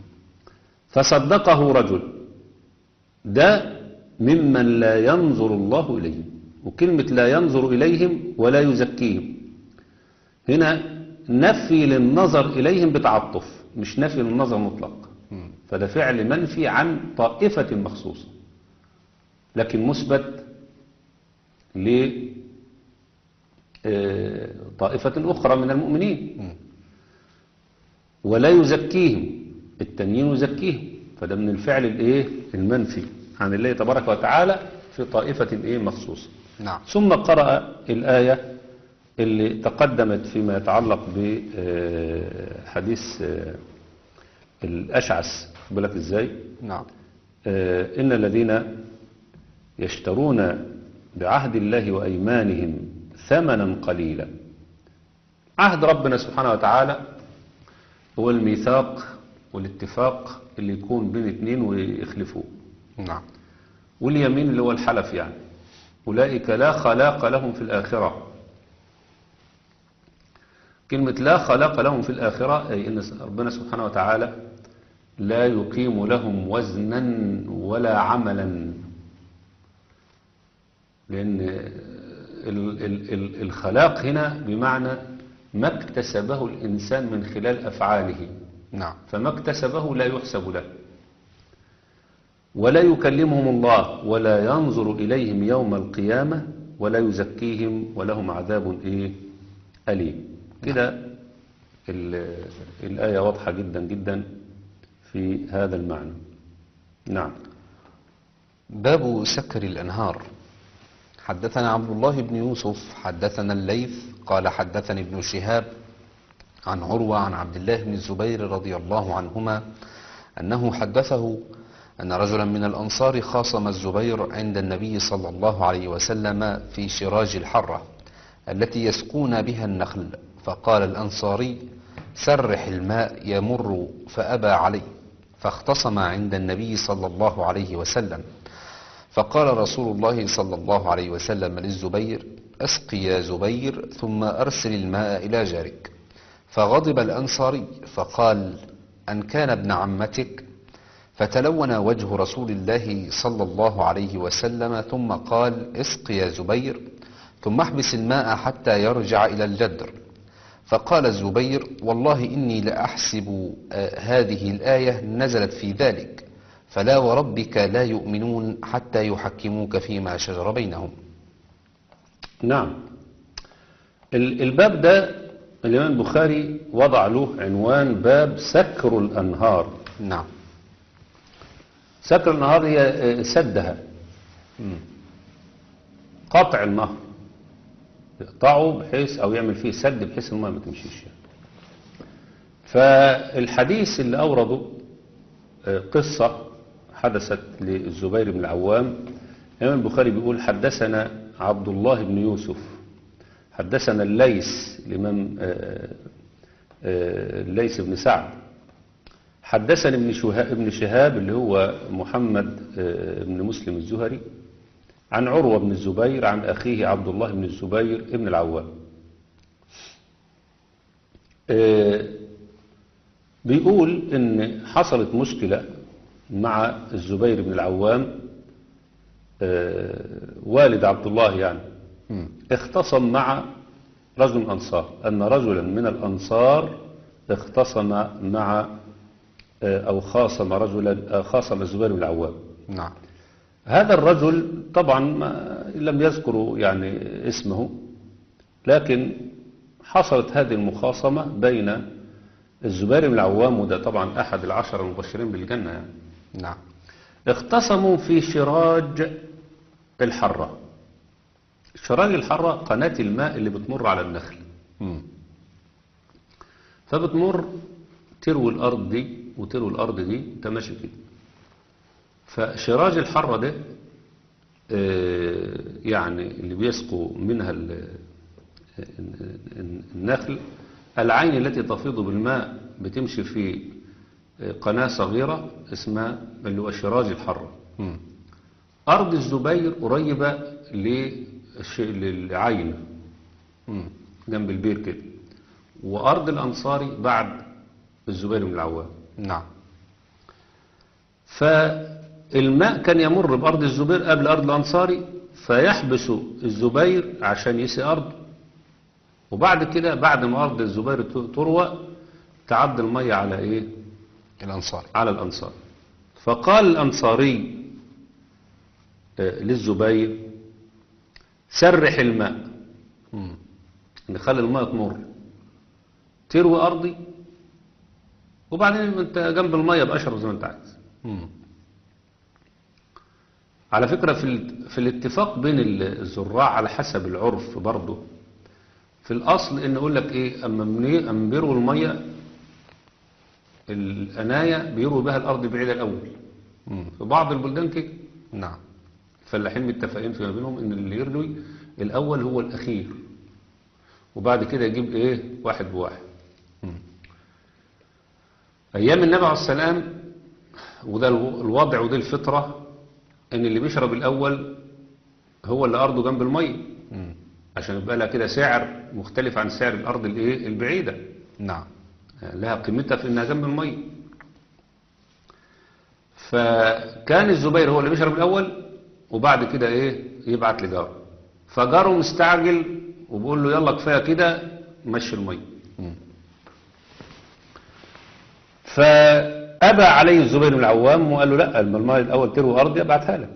C: فصدقه رجل. ده ممن لا ينظر الله إليهم. وكلمة لا ينظر إليهم ولا يزكيهم هنا نفي للنظر إليهم بتعطف، مش نفي للنظر مطلق. فده فعل منفي عن طائفة مخصوصة، لكن مثبت لطائفة أخرى من المؤمنين. ولا يزكيهم، التانيين يزكيهم، فده من الفعل الايه المنفي عن الله تبارك وتعالى في طائفة ايه مخصوصة.
B: نعم.
C: ثم قرأ الآية اللي تقدمت فيما يتعلق بحديث الأشعث. بالك ازاي؟
B: نعم.
C: آه إن الذين يشترون بعهد الله وأيمانهم ثمنا قليلا. عهد ربنا سبحانه وتعالى هو الميثاق والاتفاق اللي يكون بين اتنين ويخلفوه.
B: نعم.
C: واليمين اللي هو الحلف يعني. أولئك لا خلاق لهم في الآخرة. كلمة لا خلاق لهم في الآخرة أي أن ربنا سبحانه وتعالى لا يقيم لهم وزنا ولا عملا، لأن ال- ال- ال- الخلاق هنا بمعنى ما اكتسبه الإنسان من خلال أفعاله.
B: نعم.
C: فما اكتسبه لا يحسب له. ولا يكلمهم الله ولا ينظر إليهم يوم القيامة ولا يزكيهم ولهم عذاب إيه أليم. كده ال- الآية واضحة جدا جدا في هذا المعنى. نعم.
B: باب سكر الأنهار. حدثنا عبد الله بن يوسف حدثنا الليث قال حدثني ابن شهاب عن عروة عن عبد الله بن الزبير رضي الله عنهما أنه حدثه أن رجلا من الأنصار خاصم الزبير عند النبي صلى الله عليه وسلم في شراج الحرة التي يسقون بها النخل، فقال الأنصاري سرح الماء يمر، فأبى عليه، فاختصم عند النبي صلى الله عليه وسلم، فقال رسول الله صلى الله عليه وسلم للزبير اسق يا زبير ثم أرسل الماء إلى جارك. فغضب الأنصاري فقال أن كان ابن عمتك، فتلون وجه رسول الله صلى الله عليه وسلم ثم قال اسق يا زبير ثم احبس الماء حتى يرجع إلى الجدر. فقال الزبير والله إني لأحسب آه هذه الآية نزلت في ذلك، فلا وربك لا يؤمنون حتى يحكموك فيما شجر بينهم.
C: نعم. ال- الباب ده الإمام البخاري وضع له عنوان باب سكر الأنهار.
B: نعم.
C: سكر النهار هي آه، سدها، قطع النهر، يقطعه بحيث او يعمل فيه سد بحيث الماء ما تمشيش يعني. فالحديث اللي اورده آه، قصة حدثت للزبير بن العوام. الإمام البخاري بيقول حدثنا عبد الله بن يوسف حدثنا الليث الإمام آه، آه، الليث بن سعد حدثني ابن شهاب, ابن شهاب اللي هو محمد آه، بن مسلم الزهري عن عروة بن الزبير عن أخيه عبد الله بن الزبير ابن العوام. آه، بيقول إن حصلت مشكلة مع الزبير بن العوام، آه، والد عبد الله يعني،
B: مم.
C: اختصم مع رجل من الأنصار، أن رجلا من الأنصار اختصم مع آه، أو خاصم رجلا آه، خاصم الزبير بن العوام.
B: نعم.
C: هذا الرجل طبعا ما لم يذكروا يعني اسمه، لكن حصلت هذه المخاصمة بين الزبير بن العوام، وده طبعا أحد العشر المبشرين بالجنة يعني.
B: نعم.
C: اختصموا في شراج الحرة. شراج الحرة قناة الماء اللي بتمر على النخل،
B: مم.
C: فبتمر تروي الأرض دي وتروي الأرض دي، انت ماشي كده. فشراج الحرة ده آه، يعني اللي بيسقوا منها ال- النخل، العين التي تفيض بالماء بتمشي في قناة صغيرة اسمها اللي هو شراج الحرة.
B: مم.
C: أرض الزبير قريبة للش- للعين
B: مم.
C: جنب البير كده، وأرض الأنصاري بعد الزبير بن العوام.
B: نعم.
C: فالماء كان يمر بأرض الزبير قبل أرض الأنصاري، فيحبس الزبير عشان يسقي أرضه، وبعد كده بعد ما أرض الزبير تروى تعد المية على إيه؟
B: الأنصاري.
C: على الأنصار. فقال الأنصاري آه، للزبير سرح الماء،
B: مم.
C: نخلي الماء تمر تروي أرضي، وبعدين انت جنب المية بأشرب زي ما انت عايز.
B: مم.
C: على فكرة في ال- في الاتفاق بين ال- الزراع على حسب العرف برضه، في الأصل إن يقول لك إيه، أما مني- أما بيروا المية الأناية بيروا بها الأرض بعيدة الأول.
B: مم.
C: في بعض البلدان كده
B: نعم.
C: فلاحين متفقين فيما بينهم إن اللي يروي الأول هو الأخير، وبعد كده يجيب إيه واحد بواحد.
B: مم.
C: أيام النبي عليه السلام، وده الو- الوضع وده الفطرة، إن اللي بيشرب الأول هو اللي أرضه جنب المية،
B: مم.
C: عشان يبقى لها كده سعر مختلف عن سعر الأرض الإيه البعيدة،
B: نعم.
C: لها قيمتها في إنها جنب المية. فكان الزبير هو اللي بيشرب الأول، وبعد كده إيه يبعت لجاره، فجاره مستعجل وبيقول له يلا كفاية كده مشي المية.
B: مم.
C: فأبى عليه الزبير بن العوام وقال له لا، الماء الأول تروي أرضي أبعتها لك.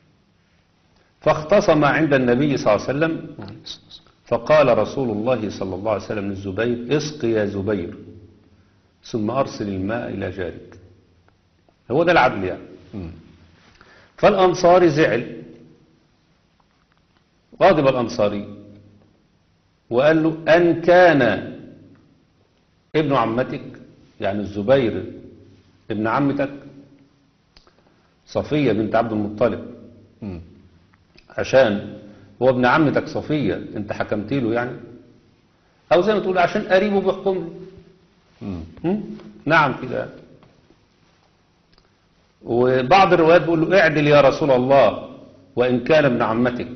C: فاختصم عند النبي صلى الله عليه وسلم، فقال رسول الله صلى الله عليه وسلم للزبير اسق يا زبير ثم أرسل الماء إلى جارك. هو ده العدل يعني.
B: مم.
C: فالأنصاري زعل، غاضب الأنصاري وقال له أن كان ابن عمتك، يعني الزبير ابن عمتك صفية بنت عبد المطلب،
B: مم.
C: عشان هو ابن عمتك صفية انت حكمت له يعني، او زي ما تقول عشان قريبه بيحكم له.
B: مم.
C: م? نعم كده. وبعض الروايات بيقول له اعدل يا رسول الله وان كان ابن عمتك.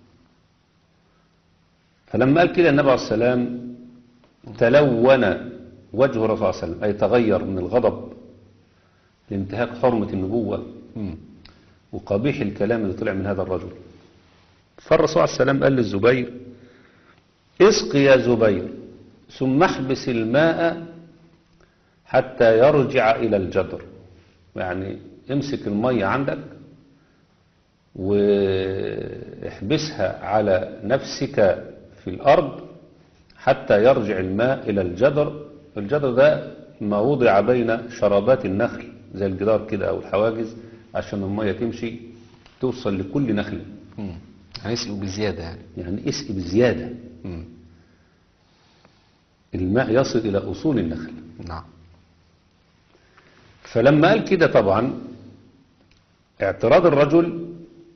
C: فلما قال كده النبي عليه السلام تلون وجه الرسول صلى الله عليه وسلم، اي تغير من الغضب لانتهاك حرمة النبوة
B: مم.
C: وقبيح الكلام اللي طلع من هذا الرجل. فالرسول عليه السلام قال للزبير اسق يا زبير ثم احبس الماء حتى يرجع إلى الجدر، يعني امسك المية عندك واحبسها على نفسك في الأرض حتى يرجع الماء إلى الجدر. الجدر ده ما وضع بين شرابات النخل زي الجدار كده أو الحواجز، عشان المية تمشي توصل لكل نخل.
B: مم. هيسقوا بزيادة يعني.
C: يعني اسقي بزيادة،
B: مم.
C: الماء يصل إلى أصول النخل.
B: نعم.
C: فلما قال كده طبعا اعتراض الرجل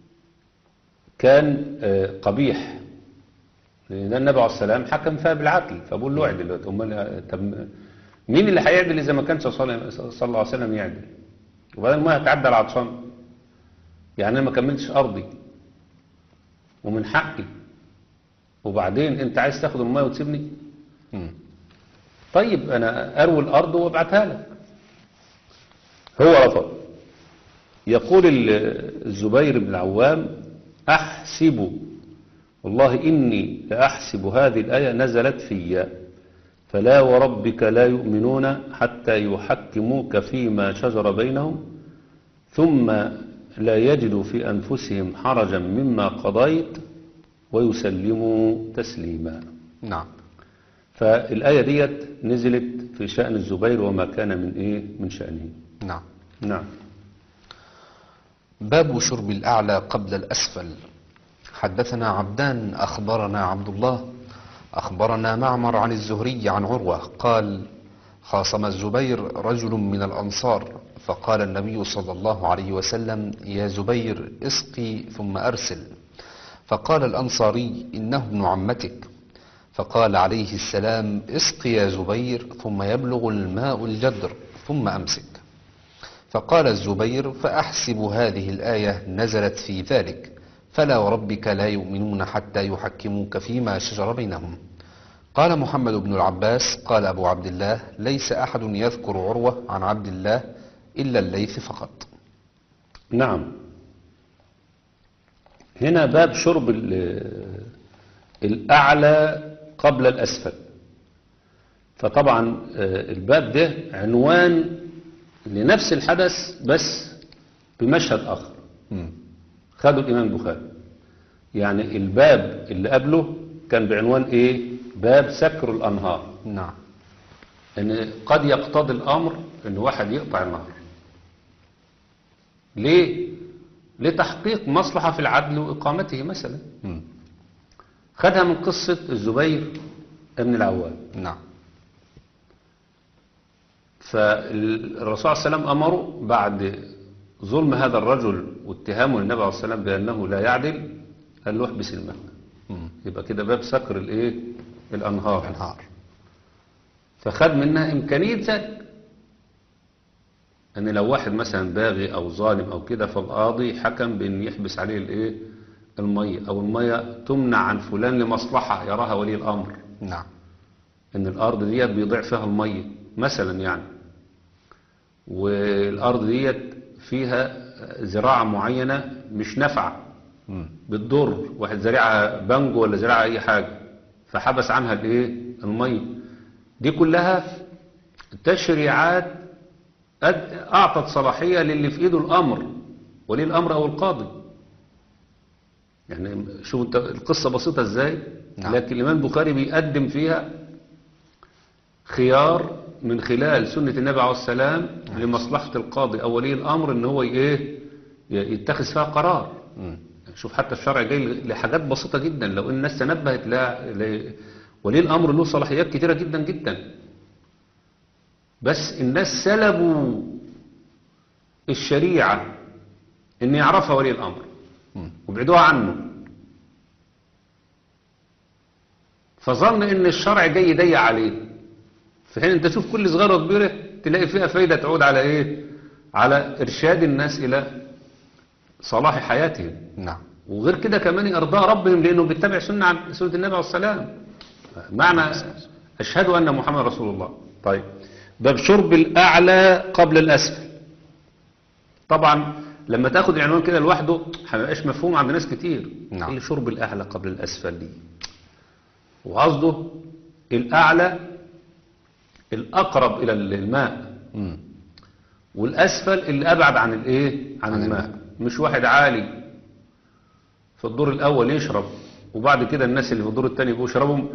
C: كان آه، قبيح، لأن النبي عليه السلام حكم فيها بالعدل، فبقول له اعدل. أمال طب مين اللي هيعدل إذا ما كانش صلى صلى الله عليه وسلم يعدل؟ وبعدين المية هتعدى على العطشان، يعني أنا ما كملتش أرضي ومن حقي، وبعدين أنت عايز تاخد المية وتسيبني؟
B: مم.
C: طيب أنا أروي الأرض وأبعتها لك. هو رفض. يقول الزبير بن العوام: أحسب والله إني لأحسب هذه الآية نزلت في فلا وربك لا يؤمنون حتى يحكموك فيما شجر بينهم ثم لا يجدوا في أنفسهم حرجا مما قضيت ويسلموا تسليما.
B: نعم.
C: فالآية ديت نزلت في شأن الزبير وما كان من إيه من شأنه.
B: نعم.
C: نعم.
B: باب شرب الأعلى قبل الأسفل. حدثنا عبدان أخبرنا عبد الله أخبرنا معمر عن الزهري عن عروة قال: خاصم الزبير رجل من الأنصار فقال النبي صلى الله عليه وسلم: يا زبير اسقي ثم أرسل. فقال الأنصاري: إنه ابن عمتك. فقال عليه السلام: اسق يا زبير ثم يبلغ الماء الجدر ثم أمسك. فقال الزبير: فأحسب هذه الآية نزلت في ذلك فلا وربك لا يؤمنون حتى يحكموك فيما شجر بينهم. قال محمد بن العباس: قال أبو عبد الله: ليس أحد يذكر عروة عن عبد الله إلا الليث فقط.
C: نعم. هنا باب شرب الأعلى قبل الأسفل. فطبعا الباب ده عنوان لنفس الحدث بس بمشهد آخر.
B: م.
C: خدوا الإمام البخاري. يعني الباب اللي قبله كان بعنوان إيه؟ باب سكر الأنهار.
B: نعم.
C: إن قد يقتضي الأمر إن واحد يقطع النهر. ليه؟ لتحقيق مصلحة في العدل وإقامته مثلا.
B: م.
C: خدها من قصة الزبير ابن العوام.
B: نعم.
C: فالرسول صلى الله عليه وسلم أمره بعد ظلم هذا الرجل واتهامه للنبي عليه الصلاة والسلام بأنه لا يعدل، قال له احبس الماء. يبقى كده باب سكر الايه الأنهار.
B: الأنهار.
C: فخد منها إمكانية ذلك، أن لو واحد مثلا باغي أو ظالم أو كده فالقاضي حكم بأن يحبس عليه الايه المية، أو المية تمنع عن فلان لمصلحة يراها ولي الأمر.
B: نعم.
C: أن الأرض ديت بيضيع فيها المية مثلا يعني، والأرض ديت فيها زراعة معينة مش نافعة بتضر، واحد زرعها بانجو ولا زرعها أي حاجة فحبس عنها الايه المية. دي كلها تشريعات أعطت صلاحية للي في إيده الأمر ولي الأمر أو القاضي. يعني شوف انت القصة بسيطة ازاي.
B: نعم.
C: لكن الإمام البخاري بيقدم فيها خيار من خلال سنة النبي عليه السلام لمصلحة القاضي أو ولي الأمر إن هو إيه يتخذ فيها قرار.
B: م.
C: شوف حتى الشرع جاي لحاجات بسيطة جدا، لو إن الناس تنبهت لا ولي الأمر له صلاحيات كتيرة جدا جدا، بس الناس سلبوا الشريعة إن يعرفها ولي الأمر وبعدوها عنه، فظن إن الشرع جاي يضيق عليه. في حين انت تشوف كل صغيرة وكبيرة تلاقي فيها فايدة تعود على ايه على ارشاد الناس الى صلاح حياتهم.
B: نعم.
C: وغير كده كمان ارضاء ربهم لانه بيتبع سنة عن سنة النبي عليه السلام. معنى اشهد ان محمد رسول الله. طيب باب شرب الاعلى قبل الاسفل. طبعا لما تاخد العنوان كده لوحده هيبقاش مفهوم عند ناس كتير.
B: نعم.
C: اللي شرب الاعلى قبل الاسفل دي وقصده الاعلى الأقرب إلى الماء م. والأسفل اللي أبعد عن الإيه عن, عن الماء. الماء مش واحد عالي في الدور الأول يشرب وبعد كده الناس اللي في الدور الثاني يبقوا يشربهم.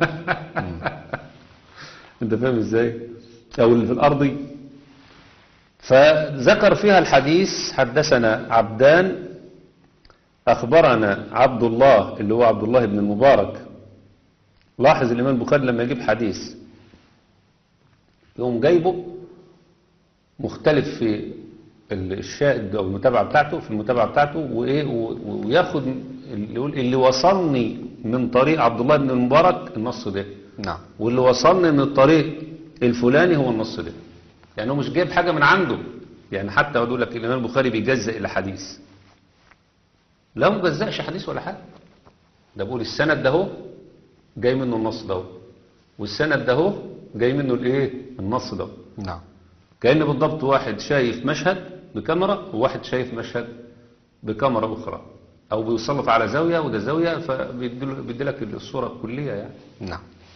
C: أنت فاهم إزاي؟ أو اللي في الأرضي. فذكر فيها الحديث حدثنا عبدان أخبرنا عبد الله اللي هو عبد الله بن المبارك. لاحظ الإمام البخاري لما يجيب حديث يقوم جايبه مختلف في الشاهد او المتابعه بتاعته في المتابعه بتاعته وايه وياخد اللي يقول اللي وصلني من طريق عبد الله بن المبارك النص ده.
B: نعم.
C: واللي وصلني من الطريق الفلاني هو النص ده. يعني هو مش جايب حاجة من عنده، يعني حتى يقول لك الإمام البخاري بيجزأ إلى حديث، لا ما بيجزأش حديث ولا حاجة، ده بقول السند ده هو جاي منه النص ده هو، والسند ده هو جاي منه الايه النص ده.
B: نعم.
C: كأن بالضبط واحد شايف مشهد بكاميرا وواحد شايف مشهد بكاميرا أخرى، أو بيسلط على زاوية وده زاوية، فبيدي لك الصورة الكلية يعني.
B: نعم.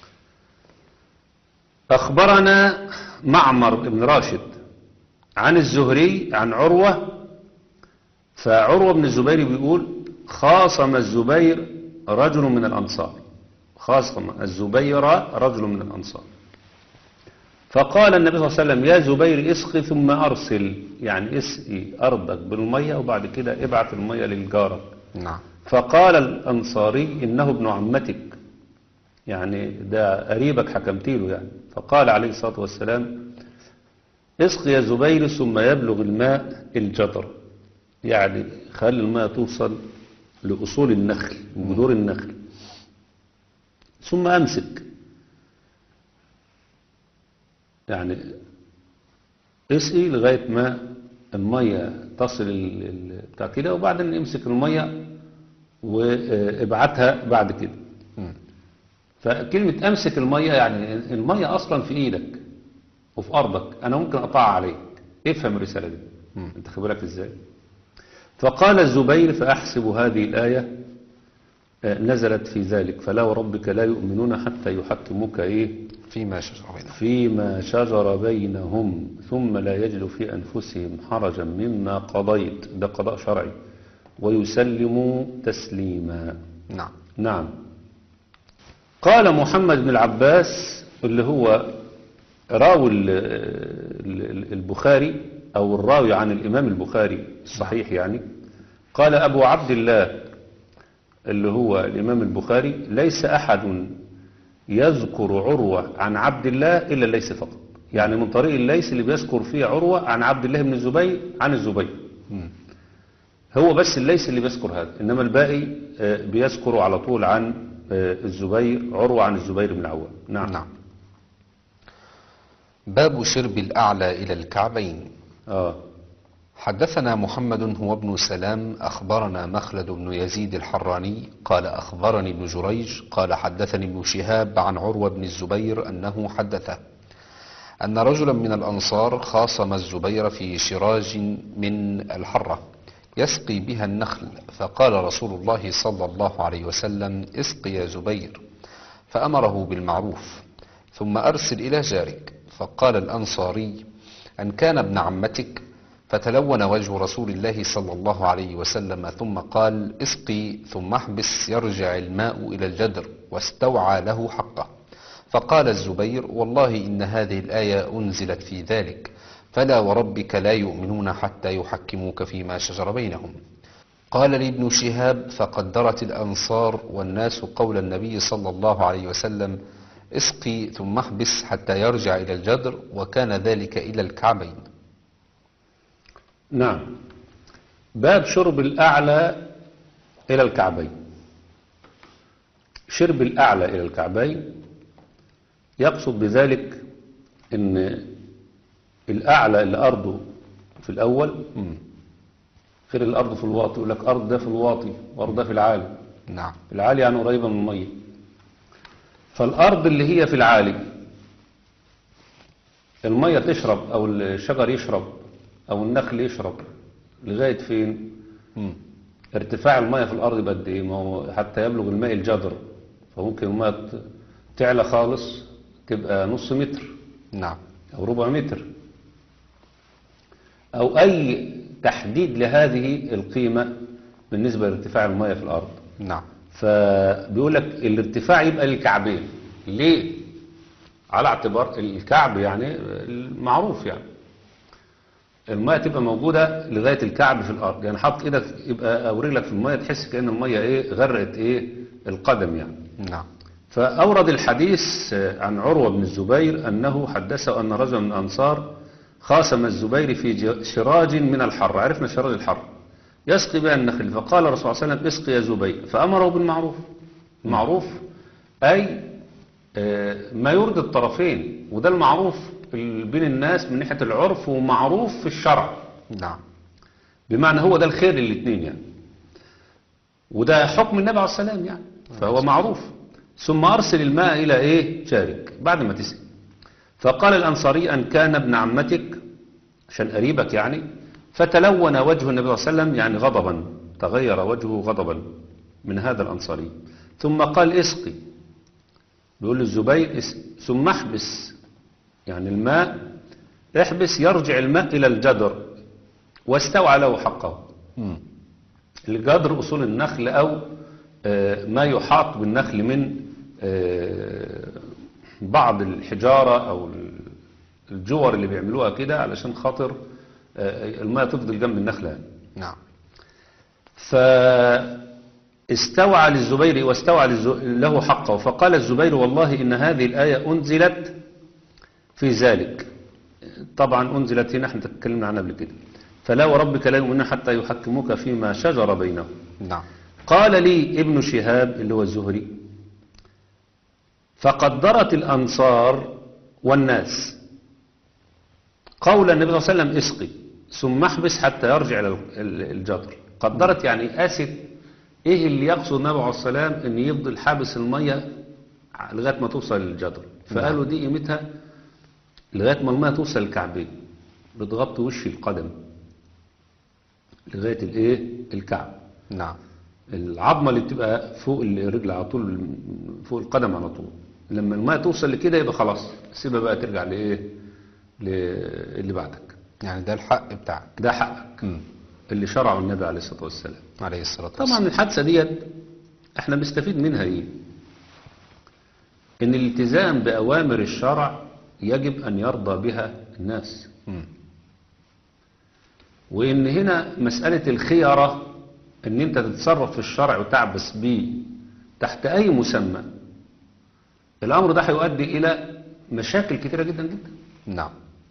C: أخبرنا معمر بن راشد عن الزهري عن عروة، فعروة بن الزبير بيقول خاصم الزبير رجل من الأنصار، خاصم الزبير رجل من الأنصار، فقال النبي صلى الله عليه وسلم يا زبير اسقي ثم أرسل، يعني اسقي أرضك بالمية وبعد كده ابعث المية للجارك.
B: نعم.
C: فقال الأنصاري إنه ابن عمتك، يعني ده قريبك حكمت له يعني. فقال عليه الصلاة والسلام اسقي يا زبير ثم يبلغ الماء الجدر، يعني خلي الماء توصل لأصول النخل وجذور النخل، ثم أمسك، يعني اسقي لغاية ما المية تصل بتاع كده، وبعدين امسك المية وابعتها بعد كده. فكلمة امسك المية يعني المية اصلا في ايدك وفي ارضك، انا ممكن اقطعها عليك، افهم الرسالة دي. مم. انت خبرك ازاي؟ فقال الزبير فاحسب هذه الآية نزلت في ذلك فلا وربك لا يؤمنون حتى يحكموك ايه
B: فيما شجر بينهم
C: فيما شجر بينهم ثم لا يجدوا في أنفسهم حرجا مما قضيت، ده قضاء شرعي، ويسلموا تسليما.
B: نعم.
C: نعم. قال محمد بن العباس اللي هو راوي البخاري أو الراوي عن الإمام البخاري الصحيح يعني، قال أبو عبد الله اللي هو الإمام البخاري ليس أحد يذكر عروة عن عبد الله إلا الليث فقط، يعني من طريق الليث اللي بيذكر فيه عروة عن عبد الله بن الزبير عن الزبير، هو بس الليث اللي بيذكر هذا، إنما الباقي بيذكر على طول عن الزبير، عروة عن الزبير بن العوام. نعم.
B: نعم. باب شرب الأعلى إلى الكعبين.
C: آه.
B: حدثنا محمد هو ابن سلام أخبرنا مخلد بن يزيد الحراني قال أخبرني ابن جريج قال حدثني ابن شهاب عن عروة بن الزبير أنه حدثه أن رجلا من الأنصار خاصم الزبير في شراج من الحرة يسقي بها النخل، فقال رسول الله صلى الله عليه وسلم اسقي يا زبير، فأمره بالمعروف ثم أرسل إلى جارك. فقال الأنصاري أن كان ابن عمتك، فتلون وجه رسول الله صلى الله عليه وسلم ثم قال اسقي ثم احبس يرجع الماء إلى الجدر، واستوعى له حقه. فقال الزبير والله إن هذه الآية أنزلت في ذلك فلا وربك لا يؤمنون حتى يحكموك فيما شجر بينهم. قال لي ابن شهاب فقدرت الأنصار والناس قول النبي صلى الله عليه وسلم اسقي ثم احبس حتى يرجع إلى الجدر، وكان ذلك إلى الكعبين.
C: نعم. باب شرب الأعلى إلى الكعبين. شرب الأعلى إلى الكعبين يقصد بذلك أن الأعلى اللي أرضه في الأول غير الأرض في الواطي، يقول لك أرض ده في الواطي وأرض ده في العالي.
B: نعم.
C: العالي يعني قريبة من المية، فالأرض اللي هي في العالي المية تشرب أو الشجر يشرب أو النخل يشرب لغاية فين؟ مم. ارتفاع المية في الأرض بقد إيه؟ ما هو حتى يبلغ الماء الجدر، فممكن المية تعلى خالص تبقى نص متر.
B: نعم.
C: أو ربع متر، أو أي تحديد لهذه القيمة بالنسبة لارتفاع المية في الأرض.
B: نعم.
C: فبيقول لك الارتفاع يبقى للكعبين. ليه؟ على اعتبار الكعب يعني المعروف، يعني المية تبقى موجودة لغاية الكعب في الأرض، يعني حط إيدك يبقى أو رجلك في المية تحس كأن المية إيه غرقت إيه القدم يعني.
B: نعم.
C: فأورد الحديث عن عروة بن الزبير أنه حدثه أن رجلا من الأنصار خاصم الزبير في شراج من الحر، عرفنا شراج الحر يسقي بها النخل، فقال الرسول صلى الله عليه وسلم اسقي يا زبير، فأمره بالمعروف. المعروف أي آه، ما يرضي الطرفين، وده المعروف بين الناس من ناحية العرف ومعروف في الشرع،
B: نعم.
C: بمعنى هو ده الخير للاثنين يعني، وده حكم النبي عليه السلام يعني، فهو معروف. ثم أرسل الماء إلى إيه شارك بعد ما تسقي. فقال الأنصاري أن كان ابن عمتك، عشان قريبك يعني، فتلون وجه النبي صلى الله عليه وسلم يعني غضبا، تغير وجهه غضبا من هذا الأنصاري. ثم قال اسقي، بيقول للزبير اسقي، ثم احبس يعني الماء، احبس يرجع الماء إلى الجدر واستوعى له حقه.
B: مم.
C: الجدر أصول النخل أو آه، ما يحاط بالنخل من آه، بعض الحجارة أو الجور اللي بيعملوها كده علشان خاطر آه، الماء تفضل جنب النخلة يعني.
B: نعم.
C: فاستوعى للزبير واستوعى للز- له حقه. فقال الزبير والله إن هذه الآية أنزلت في ذلك. طبعا أنزلت هنا احنا تكلمنا عنها قبل كده، فلا وربك لا يؤمنون حتى يحكموك فيما شجر بينهم.
B: نعم.
C: قال لي ابن شهاب اللي هو الزهري فقدرت الأنصار والناس قول النبي صلى الله عليه وسلم اسقي ثم احبس حتى يرجع إلى الجدر. قدرت يعني قاست ايه اللي يقصد النبي عليه السلام ان يفضل حابس المية لغاية ما توصل للجدر. فقالوا دي قيمتها لغاية ما المية توصل للكعبين، بتغطي وش القدم لغاية الايه الكعب.
B: نعم.
C: العظمة اللي بتبقى فوق الرجل على طول، فوق القدم على طول، لما الماء توصل لكده يبقى خلاص سيبها بقى ترجع لايه اللي بعدك.
B: يعني ده الحق بتاعك،
C: ده حقك
B: مم.
C: اللي شرعه النبي عليه الصلاة والسلام.
B: عليه الصلاة والسلام.
C: طبعا الحادثة ديت احنا بنستفيد منها ايه؟ ان الالتزام بأوامر الشرع يجب ان يرضى بها الناس.
B: مم.
C: وان هنا مسألة الخيرة ان انت تتصرف في الشرع وتعبس بيه تحت اي مسمى، الامر ده هيؤدي الى مشاكل كتيرة جدا جدا.
B: نعم.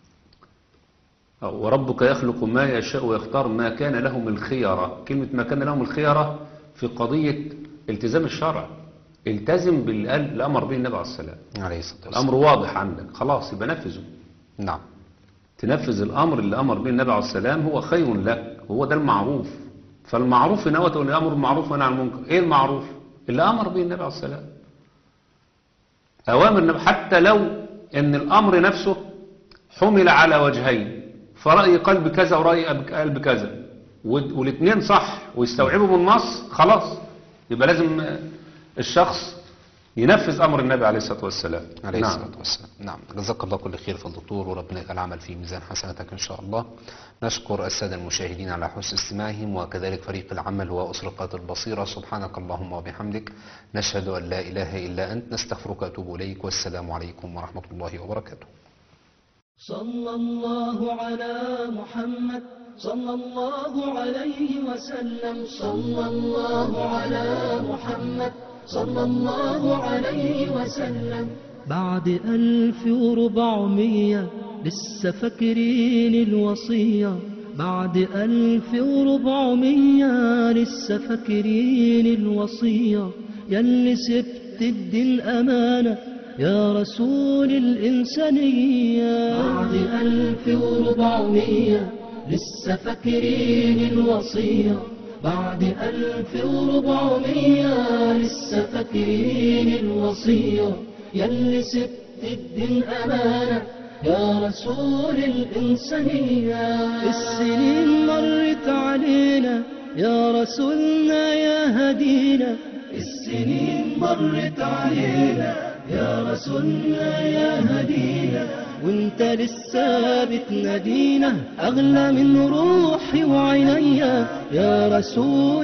C: وربك يخلق ما يشاء ويختار ما كان لهم الخيرة. كلمة ما كان لهم الخيرة في قضية التزام الشرع، التزم باللي أمر به النبي عليه السلام.
B: عليه الصلاة والسلام.
C: الأمر واضح عندك خلاص يبقى نفذه.
B: نعم.
C: تنفذ الأمر اللي أمر به النبي عليه السلام هو خير لك، وهو ده المعروف. فالمعروف هنا هو الأمر بالمعروف والنهي عن المنكر. إيه المعروف؟ اللي أمر به النبي عليه السلام. أوامر النبي حتى لو إن الأمر نفسه حمل على وجهين، فرأي قلب كذا ورأي قلب كذا والاثنين صح ويستوعبوا بالنص، خلاص يبقى لازم الشخص ينفذ أمر النبي عليه الصلاة والسلام.
B: عليه
C: نعم.
B: الصلاة والسلام. نعم. جزاك الله كل خير في الدكتور، وربنا يجعل العمل في ميزان حسناتك إن شاء الله. نشكر السادة المشاهدين على حسن استماعهم، وكذلك فريق العمل وأسرقات البصيرة. سبحانك اللهم وبحمدك، نشهد أن لا إله إلا أنت، نستغفرك وأتوب إليك، والسلام عليكم ورحمة الله وبركاته.
A: صلى الله على محمد صلى الله عليه وسلم. صلى الله على محمد صلى الله عليه وسلم. بعد ألف وربعمية لسه فاكرين الوصية. بعد ألف وربعمية لسه فاكرين الوصية. ياللي سبت الدين أمانة يا رسول الإنسانية. بعد ألف وربعمية لسه فاكرين الوصية. بعد ألف وربعمية لسه فاكرين الوصية. ياللي سبت الدين أمانة يا رسول الإنسانية. السنين مرت علينا يا رسولنا يا هدينا. السنين مرت علينا يا رسولنا يا هدينا. وانت لسه بتنادينا أغلى من روحي وعينيا يا رسول